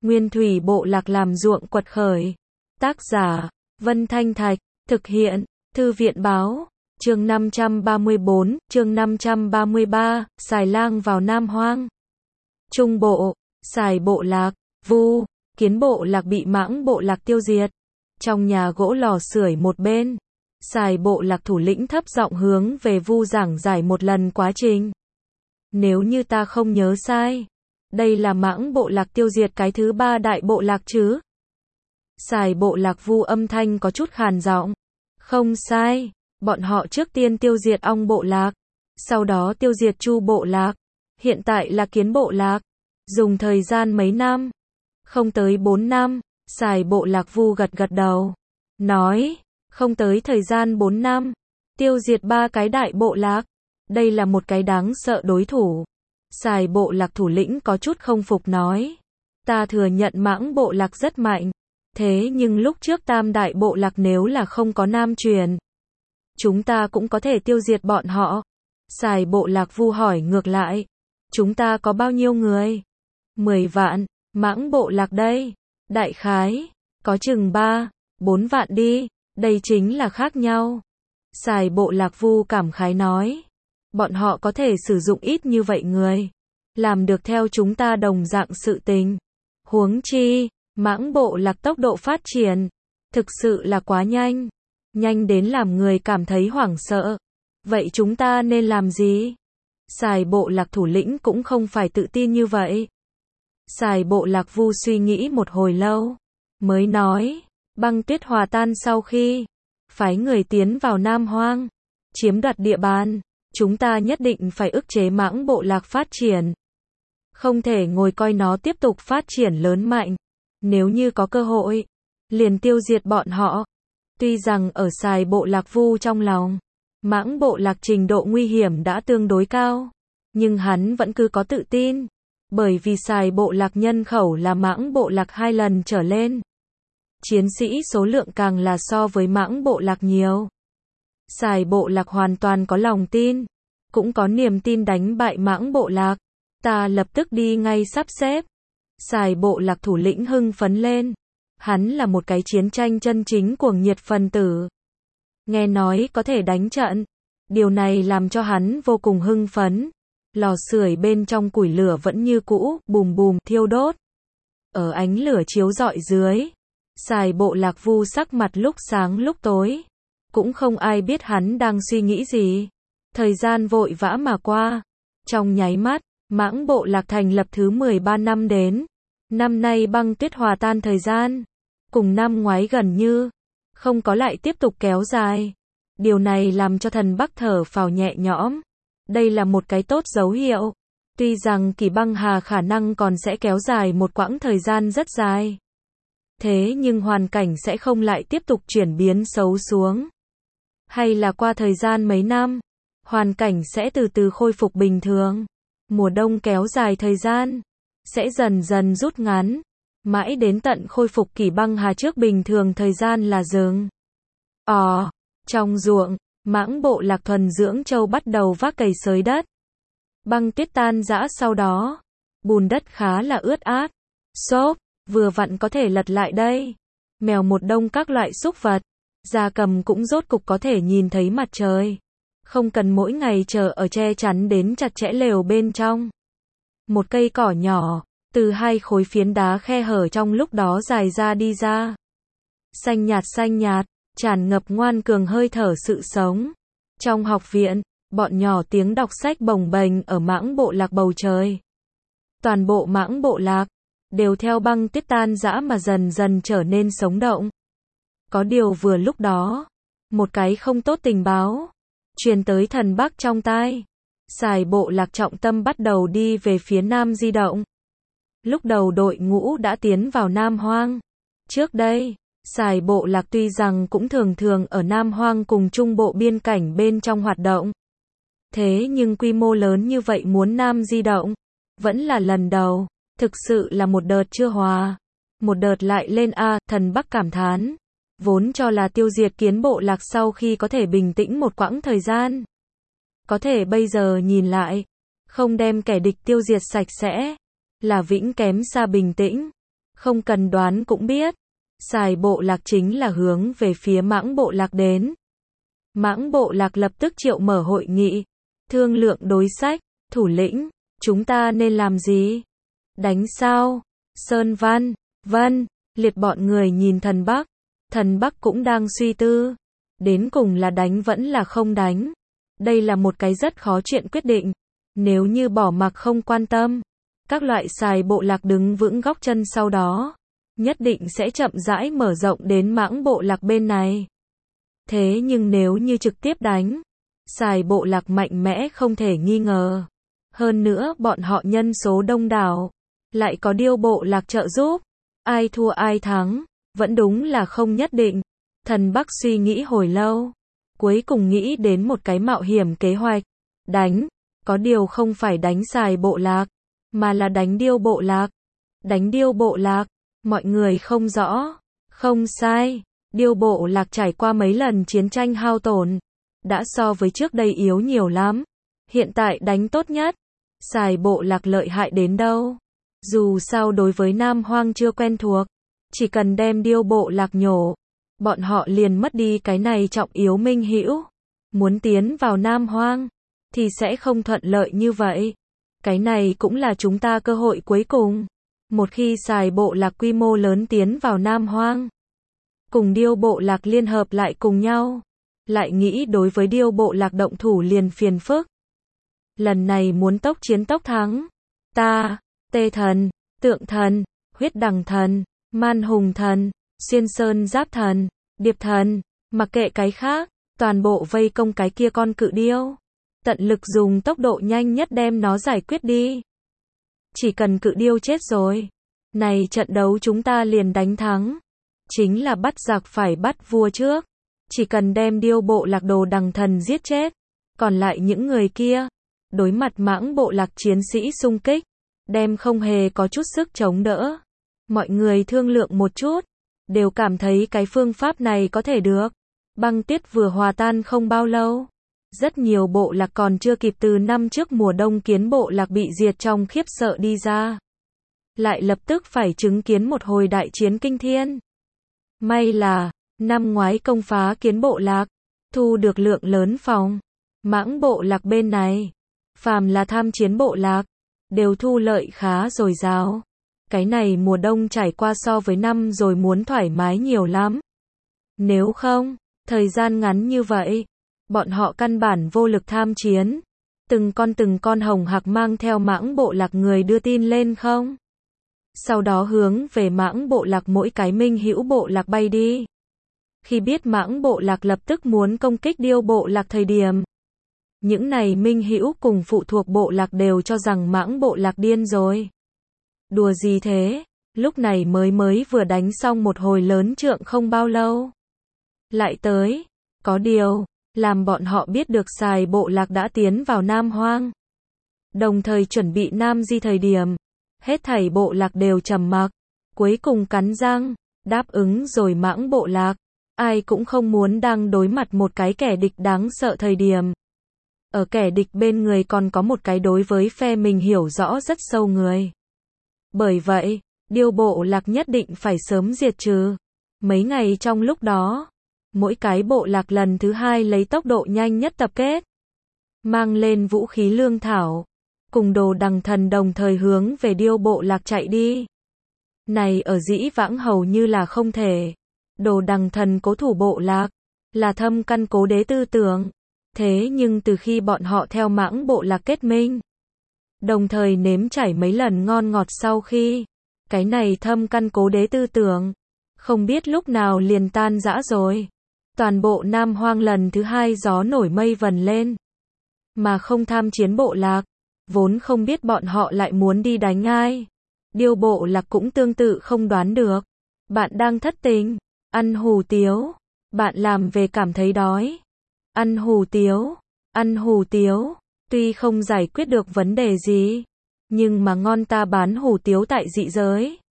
Nguyên thủy bộ lạc làm ruộng quật khởi. Tác giả, Vân Thanh Thạch, thực hiện, Thư viện Báo, chương 534, chương 533, Xài lang vào Nam Hoang. Trung bộ, Xài bộ lạc, Vu, Kiến bộ lạc bị Mãng bộ lạc tiêu diệt. Trong nhà gỗ lò sưởi một bên, Xài bộ lạc thủ lĩnh thấp giọng hướng về Vu giảng giải một lần quá trình. Nếu như ta không nhớ sai, đây là Mãng bộ lạc tiêu diệt cái thứ 3 đại bộ lạc chứ? Xài bộ lạc Vu âm thanh có chút khàn giọng. Không sai, bọn họ trước tiên tiêu diệt Ong bộ lạc, sau đó tiêu diệt Chu bộ lạc, hiện tại là Kiến bộ lạc. Dùng thời gian mấy năm? Không tới 4 năm, Xài bộ lạc Vu gật gật đầu. Nói, không tới thời gian 4 năm, tiêu diệt 3 cái đại bộ lạc. Đây là một cái đáng sợ đối thủ. Xài bộ lạc thủ lĩnh có chút không phục nói. Ta thừa nhận Mãng bộ lạc rất mạnh. Thế nhưng lúc trước tam đại bộ lạc nếu là không có nam truyền, chúng ta cũng có thể tiêu diệt bọn họ. Xài bộ lạc Vu hỏi ngược lại. Chúng ta có bao nhiêu người? 10 vạn. Mãng bộ lạc đây? Đại khái, có chừng 3, 4 vạn đi. Đây chính là khác nhau. Xài bộ lạc Vu cảm khái nói. Bọn họ có thể sử dụng ít như vậy người, làm được theo chúng ta đồng dạng sự tình. Huống chi, Mãng bộ lạc tốc độ phát triển, thực sự là quá nhanh. Nhanh đến làm người cảm thấy hoảng sợ. Vậy chúng ta nên làm gì? Xài bộ lạc thủ lĩnh cũng không phải tự tin như vậy. Xài bộ lạc Vu suy nghĩ một hồi lâu, mới nói, băng tuyết hòa tan sau khi phái người tiến vào Nam Hoang, chiếm đoạt địa bàn, chúng ta nhất định phải ức chế Mãng bộ lạc phát triển. Không thể ngồi coi nó tiếp tục phát triển lớn mạnh. Nếu như có cơ hội, liền tiêu diệt bọn họ. Tuy rằng ở Xài bộ lạc Vu trong lòng, Mãng bộ lạc trình độ nguy hiểm đã tương đối cao, nhưng hắn vẫn cứ có tự tin. Bởi vì Xài bộ lạc nhân khẩu là Mãng bộ lạc 2 lần trở lên. Chiến sĩ số lượng càng là so với Mãng bộ lạc nhiều. Xài bộ lạc hoàn toàn có lòng tin, cũng có niềm tin đánh bại Mãng bộ lạc. Ta lập tức đi ngay sắp xếp. Xài bộ lạc thủ lĩnh hưng phấn lên. Hắn là một cái chiến tranh chân chính cuồng nhiệt phân tử. Nghe nói có thể đánh trận, điều này làm cho hắn vô cùng hưng phấn. Lò sưởi bên trong củi lửa vẫn như cũ, bùm bùm, thiêu đốt. Ở ánh lửa chiếu rọi dưới, Xài bộ lạc Vu sắc mặt lúc sáng lúc tối. Cũng không ai biết hắn đang suy nghĩ gì. Thời gian vội vã mà qua. Trong nháy mắt, Mãng bộ lạc thành lập thứ 13 năm đến. Năm nay băng tuyết hòa tan thời gian, cùng năm ngoái gần như không có lại tiếp tục kéo dài. Điều này làm cho thần Bắc thở phào nhẹ nhõm. Đây là một cái tốt dấu hiệu. Tuy rằng kỳ băng hà khả năng còn sẽ kéo dài một quãng thời gian rất dài. Thế nhưng hoàn cảnh sẽ không lại tiếp tục chuyển biến xấu xuống. Hay là qua thời gian mấy năm, hoàn cảnh sẽ từ từ khôi phục bình thường. Mùa đông kéo dài thời gian, sẽ dần dần rút ngắn. Mãi đến tận khôi phục kỷ băng hà trước bình thường thời gian là dừng. Trong ruộng, Mãng bộ lạc thuần dưỡng trâu bắt đầu vác cày xới đất. Băng tuyết tan rã sau đó, bùn đất khá là ướt át. Xốp, vừa vặn có thể lật lại đây. Mèo một đông các loại súc vật, gia cầm cũng rốt cục có thể nhìn thấy mặt trời. Không cần mỗi ngày chờ ở che chắn đến chặt chẽ lều bên trong. Một cây cỏ nhỏ, từ 2 khối phiến đá khe hở trong lúc đó dài ra đi ra. Xanh nhạt, tràn ngập ngoan cường hơi thở sự sống. Trong học viện, bọn nhỏ tiếng đọc sách bồng bềnh ở Mãng bộ lạc bầu trời. Toàn bộ Mãng bộ lạc đều theo băng tuyết tan rã mà dần dần trở nên sống động. Có điều vừa lúc đó, một cái không tốt tình báo truyền tới thần Bắc trong tai. Xài bộ lạc trọng tâm bắt đầu đi về phía Nam di động. Lúc đầu đội ngũ đã tiến vào Nam Hoang. Trước đây, Xài bộ lạc tuy rằng cũng thường thường ở Nam Hoang cùng Trung bộ biên cảnh bên trong hoạt động. Thế nhưng quy mô lớn như vậy muốn Nam di động, vẫn là lần đầu. Thực sự là một đợt chưa hòa, một đợt lại lên thần Bắc cảm thán. Vốn cho là tiêu diệt Kiến bộ lạc sau khi có thể bình tĩnh một quãng thời gian. Có thể bây giờ nhìn lại, không đem kẻ địch tiêu diệt sạch sẽ, là vĩnh kém xa bình tĩnh. Không cần đoán cũng biết. Sài bộ lạc chính là hướng về phía Mãng bộ lạc đến. Mãng bộ lạc lập tức triệu mở hội nghị. Thương lượng đối sách. Thủ lĩnh, chúng ta nên làm gì? Đánh sao? Sơn Văn, Vân, Liệt bọn người nhìn thần Bắc. Thần Bắc cũng đang suy tư. Đến cùng là đánh vẫn là không đánh. Đây là một cái rất khó chuyện quyết định. Nếu như bỏ mặc không quan tâm, các loại sài bộ lạc đứng vững góc chân sau đó, nhất định sẽ chậm rãi mở rộng đến Mãng bộ lạc bên này. Thế nhưng nếu như trực tiếp đánh, sài bộ lạc mạnh mẽ không thể nghi ngờ. Hơn nữa bọn họ nhân số đông đảo, lại có Điêu bộ lạc trợ giúp. Ai thua ai thắng, vẫn đúng là không nhất định. Thần Bắc suy nghĩ hồi lâu, cuối cùng nghĩ đến một cái mạo hiểm kế hoạch. Đánh, có điều không phải đánh sài bộ lạc, mà là đánh Điêu bộ lạc. Đánh Điêu bộ lạc, mọi người không rõ. Không sai, Điêu bộ lạc trải qua mấy lần chiến tranh hao tổn, đã so với trước đây yếu nhiều lắm. Hiện tại đánh tốt nhất. Sài bộ lạc lợi hại đến đâu? Dù sao đối với Nam Hoang chưa quen thuộc, chỉ cần đem Điêu bộ lạc nhổ, bọn họ liền mất đi cái này trọng yếu minh hữu. Muốn tiến vào Nam Hoang, thì sẽ không thuận lợi như vậy. Cái này cũng là chúng ta cơ hội cuối cùng. Một khi sài bộ lạc quy mô lớn tiến vào Nam Hoang, cùng Điêu bộ lạc liên hợp lại cùng nhau, lại nghĩ đối với Điêu bộ lạc động thủ liền phiền phức. Lần này muốn tốc chiến tốc thắng. Ta, Tê thần, Tượng thần, Huyết đằng thần, Man hùng thần, Xuyên sơn giáp thần, Điệp thần, mặc kệ cái khác, toàn bộ vây công cái kia con cự điêu. Tận lực dùng tốc độ nhanh nhất đem nó giải quyết đi. Chỉ cần cự điêu chết rồi, này trận đấu chúng ta liền đánh thắng. Chính là bắt giặc phải bắt vua trước. Chỉ cần đem Điêu bộ lạc Đồ đằng thần giết chết, còn lại những người kia, đối mặt Mãng bộ lạc chiến sĩ xung kích, đem không hề có chút sức chống đỡ. Mọi người thương lượng một chút, đều cảm thấy cái phương pháp này có thể được. Băng tuyết vừa hòa tan không bao lâu, rất nhiều bộ lạc còn chưa kịp từ năm trước mùa đông kiến bộ lạc bị diệt trong khiếp sợ đi ra, lại lập tức phải chứng kiến một hồi đại chiến kinh thiên. May là, năm ngoái công phá kiến bộ lạc, thu được lượng lớn phòng. Mãng bộ lạc bên này, phàm là tham chiến bộ lạc, đều thu lợi khá dồi dào. Cái này mùa đông trải qua so với năm rồi muốn thoải mái nhiều lắm. Nếu không, thời gian ngắn như vậy, bọn họ căn bản vô lực tham chiến. Từng con hồng hạc mang theo Mãng bộ lạc người đưa tin lên không? Sau đó hướng về Mãng bộ lạc mỗi cái minh hữu bộ lạc bay đi. Khi biết Mãng bộ lạc lập tức muốn công kích Điêu bộ lạc thời điểm, những này minh hữu cùng phụ thuộc bộ lạc đều cho rằng Mãng bộ lạc điên rồi. Đùa gì thế, lúc này mới vừa đánh xong một hồi lớn trượng không bao lâu. Lại tới, có điều, làm bọn họ biết được sài bộ lạc đã tiến vào Nam Hoang. Đồng thời chuẩn bị Nam Di thời điểm, hết thảy bộ lạc đều trầm mặc, cuối cùng cắn răng, đáp ứng rồi Mãng bộ lạc. Ai cũng không muốn đang đối mặt một cái kẻ địch đáng sợ thời điểm. Ở kẻ địch bên người còn có một cái đối với phe mình hiểu rõ rất sâu người. Bởi vậy, Điêu bộ lạc nhất định phải sớm diệt trừ. Mấy ngày trong lúc đó, mỗi cái bộ lạc lần thứ hai lấy tốc độ nhanh nhất tập kết, mang lên vũ khí lương thảo, cùng Đồ đằng thần đồng thời hướng về Điêu bộ lạc chạy đi. Này ở dĩ vãng hầu như là không thể. Đồ đằng thần cố thủ bộ lạc, là thâm căn cố đế tư tưởng. Thế nhưng từ khi bọn họ theo Mãng bộ lạc kết minh, đồng thời nếm trải mấy lần ngon ngọt sau khi, cái này thâm căn cố đế tư tưởng, không biết lúc nào liền tan rã rồi. Toàn bộ Nam Hoang lần thứ hai gió nổi mây vần lên. Mà không tham chiến bộ lạc, vốn không biết bọn họ lại muốn đi đánh ai. Điêu bộ lạc cũng tương tự không đoán được. Bạn đang thất tình, ăn hủ tiếu, bạn làm về cảm thấy đói. Ăn hủ tiếu, tuy không giải quyết được vấn đề gì, nhưng mà ngon ta bán hủ tiếu tại dị giới.